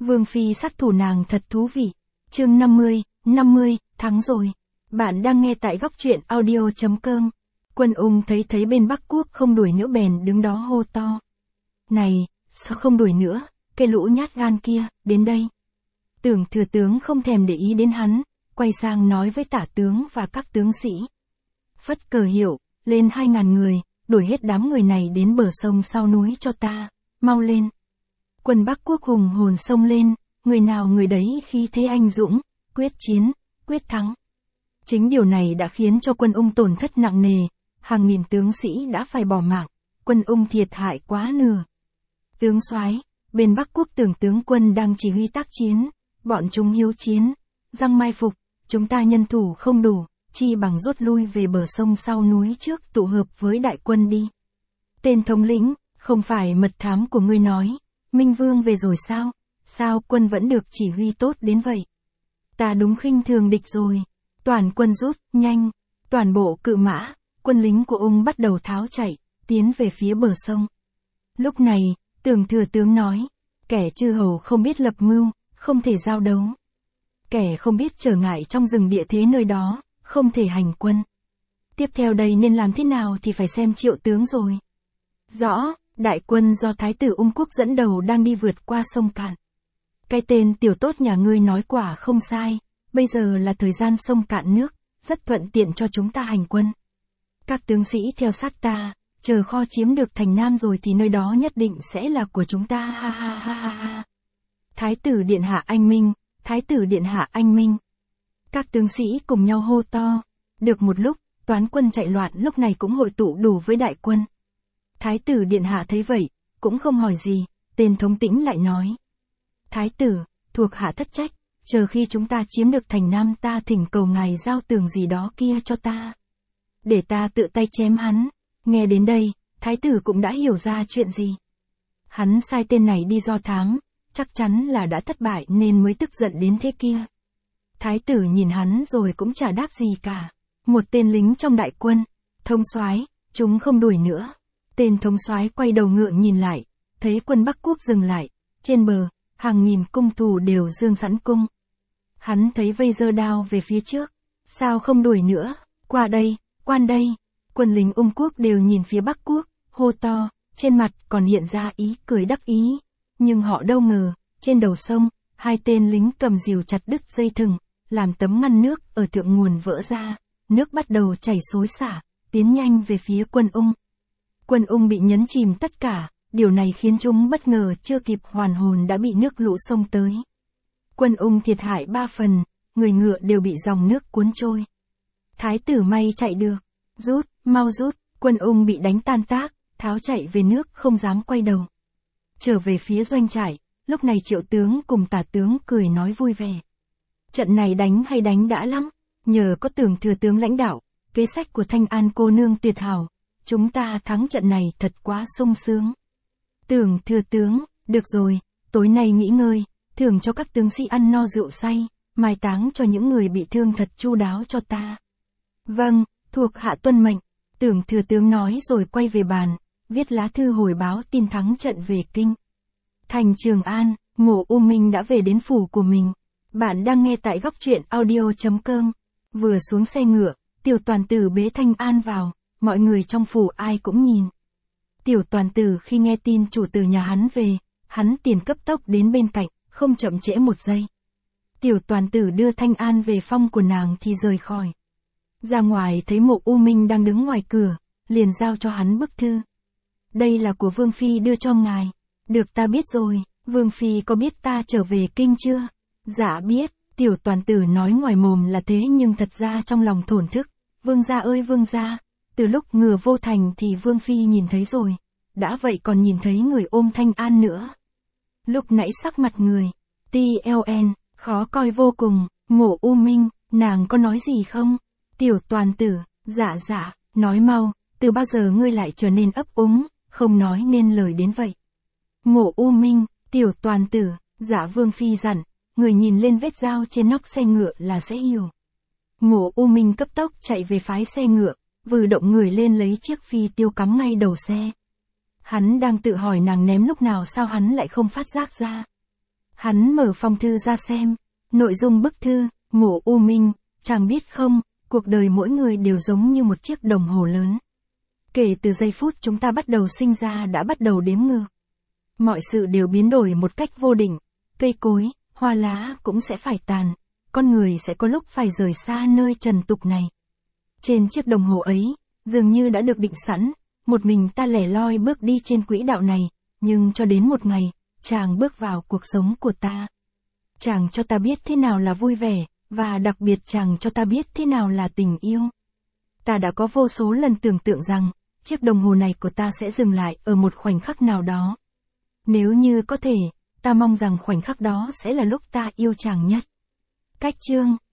Vương Phi sát thủ nàng thật thú vị. Chương 50, thắng rồi. Bạn đang nghe tại góc truyện audio.com. Quân Ung thấy bên Bắc Quốc không đuổi nữa bèn đứng đó hô to. Này, sao không đuổi nữa, cái lũ nhát gan kia, đến đây. Tưởng thừa tướng không thèm để ý đến hắn, quay sang nói với tả tướng và các tướng sĩ. Phất cờ hiệu, lên 2.000 người, đuổi hết đám người này đến bờ sông sau núi cho ta, mau lên. Quân Bắc Quốc hùng hồn xông lên, người nào người đấy khí thế anh dũng, quyết chiến, quyết thắng. Chính điều này đã khiến cho Quân Ung tổn thất nặng nề, hàng nghìn tướng sĩ đã phải bỏ mạng, Quân Ung thiệt hại quá nửa. Tướng soái, bên Bắc Quốc tưởng tướng quân đang chỉ huy tác chiến, bọn chúng hiếu chiến, răng mai phục, chúng ta nhân thủ không đủ, chi bằng rút lui về bờ sông sau núi trước tụ hợp với đại quân đi. Tên thống lĩnh, không phải mật thám của ngươi nói, Minh Vương về rồi sao? Sao quân vẫn được chỉ huy tốt đến vậy? Ta đúng khinh thường địch rồi. Toàn quân rút, nhanh. Toàn bộ cự mã, quân lính của Ung bắt đầu tháo chạy, tiến về phía bờ sông. Lúc này, Tưởng thừa tướng nói, kẻ chư hầu không biết lập mưu, không thể giao đấu. Kẻ không biết trở ngại trong rừng địa thế nơi đó, không thể hành quân. Tiếp theo đây nên làm thế nào thì phải xem Triệu tướng rồi. Rõ, đại quân do Thái tử Ung Quốc dẫn đầu đang đi vượt qua sông Cạn. Cái tên tiểu tốt nhà ngươi nói quả không sai, bây giờ là thời gian sông cạn nước, rất thuận tiện cho chúng ta hành quân. Các tướng sĩ theo sát ta, chờ kho chiếm được thành Nam rồi thì nơi đó nhất định sẽ là của chúng ta, ha ha ha ha ha. Thái tử điện hạ anh minh, thái tử điện hạ anh minh. Các tướng sĩ cùng nhau hô to. Được một lúc, toán quân chạy loạn lúc này cũng hội tụ đủ với đại quân. Thái tử điện hạ thấy vậy, cũng không hỏi gì, tên thống tĩnh lại nói. Thái tử, thuộc hạ thất trách, chờ khi chúng ta chiếm được thành Nam ta thỉnh cầu ngài giao tường gì đó kia cho ta. Để ta tự tay chém hắn. Nghe đến đây, thái tử cũng đã hiểu ra chuyện gì. Hắn sai tên này đi do thám, chắc chắn là đã thất bại nên mới tức giận đến thế kia. Thái tử nhìn hắn rồi cũng chả đáp gì cả. Một tên lính trong đại quân, thống soái, chúng không đuổi nữa. Tên thống soái quay đầu ngượng nhìn lại, thấy quân Bắc Quốc dừng lại, trên bờ, hàng nghìn cung thủ đều giương sẵn cung. Hắn thấy vây giơ đao về phía trước, sao không đuổi nữa, qua đây, quan đây. Quân lính Ung Quốc đều nhìn phía Bắc Quốc, hô to, trên mặt còn hiện ra ý cười đắc ý. Nhưng họ đâu ngờ, trên đầu sông, hai tên lính cầm rìu chặt đứt dây thừng, làm tấm ngăn nước ở thượng nguồn vỡ ra, nước bắt đầu chảy xối xả, tiến nhanh về phía quân Ung. Quân Ung bị nhấn chìm tất cả, điều này khiến chúng bất ngờ chưa kịp hoàn hồn đã bị nước lũ xông tới. Quân Ung thiệt hại 3 phần, người ngựa đều bị dòng nước cuốn trôi. Thái tử may chạy được, rút, mau rút, quân Ung bị đánh tan tác, tháo chạy về nước không dám quay đầu. Trở về phía doanh trại, lúc này Triệu tướng cùng tả tướng cười nói vui vẻ. Trận này đánh hay đánh đã lắm, nhờ có Tưởng thừa tướng lãnh đạo, kế sách của Thanh An cô nương tuyệt hảo, chúng ta thắng trận này thật quá sung sướng. Tưởng thừa tướng, được rồi, tối nay nghỉ ngơi, thưởng cho các tướng sĩ ăn no rượu say, mai táng cho những người bị thương thật chu đáo cho ta. Vâng, thuộc hạ tuân mệnh, Tưởng thừa tướng nói rồi quay về bàn, viết lá thư hồi báo tin thắng trận về kinh. Thành Trường An, Mộ U Minh đã về đến phủ của mình. Bạn đang nghe tại góc truyện audio.com. Vừa xuống xe ngựa, Tiểu Toàn Tử bế Thanh An vào, mọi người trong phủ ai cũng nhìn. Tiểu Toàn Tử khi nghe tin chủ tử nhà hắn về, hắn tiền cấp tốc đến bên cạnh, không chậm trễ một giây. Tiểu Toàn Tử đưa Thanh An về phòng của nàng thì rời khỏi. Ra ngoài thấy Mộ U Minh đang đứng ngoài cửa, liền giao cho hắn bức thư. Đây là của Vương Phi đưa cho ngài. Được ta biết rồi, Vương Phi có biết ta trở về kinh chưa? Dạ biết, Tiểu Toàn Tử nói ngoài mồm là thế nhưng thật ra trong lòng thổn thức. Vương gia ơi vương gia, từ lúc ngựa vô thành thì Vương Phi nhìn thấy rồi. Đã vậy còn nhìn thấy người ôm Thanh An nữa. Lúc nãy sắc mặt người, TLN, khó coi vô cùng. Mộ U Minh, nàng có nói gì không? Tiểu Toàn Tử, dạ, nói mau, từ bao giờ ngươi lại trở nên ấp úng, không nói nên lời đến vậy. Mộ U Minh, Tiểu Toàn Tử, dạ Vương Phi dặn, người nhìn lên vết dao trên nóc xe ngựa là sẽ hiểu. Mộ U Minh cấp tốc chạy về phái xe ngựa, vừa động người lên lấy chiếc phi tiêu cắm ngay đầu xe. Hắn đang tự hỏi nàng ném lúc nào sao hắn lại không phát giác ra. Hắn mở phong thư ra xem. Nội dung bức thư, Ngô U Minh, chàng biết không, cuộc đời mỗi người đều giống như một chiếc đồng hồ lớn. Kể từ giây phút chúng ta bắt đầu sinh ra đã bắt đầu đếm ngược. Mọi sự đều biến đổi một cách vô định, cây cối, hoa lá cũng sẽ phải tàn, con người sẽ có lúc phải rời xa nơi trần tục này. Trên chiếc đồng hồ ấy, dường như đã được định sẵn, một mình ta lẻ loi bước đi trên quỹ đạo này, nhưng cho đến một ngày, chàng bước vào cuộc sống của ta. Chàng cho ta biết thế nào là vui vẻ, và đặc biệt chàng cho ta biết thế nào là tình yêu. Ta đã có vô số lần tưởng tượng rằng, chiếc đồng hồ này của ta sẽ dừng lại ở một khoảnh khắc nào đó. Nếu như có thể, ta mong rằng khoảnh khắc đó sẽ là lúc ta yêu chàng nhất. Cách chương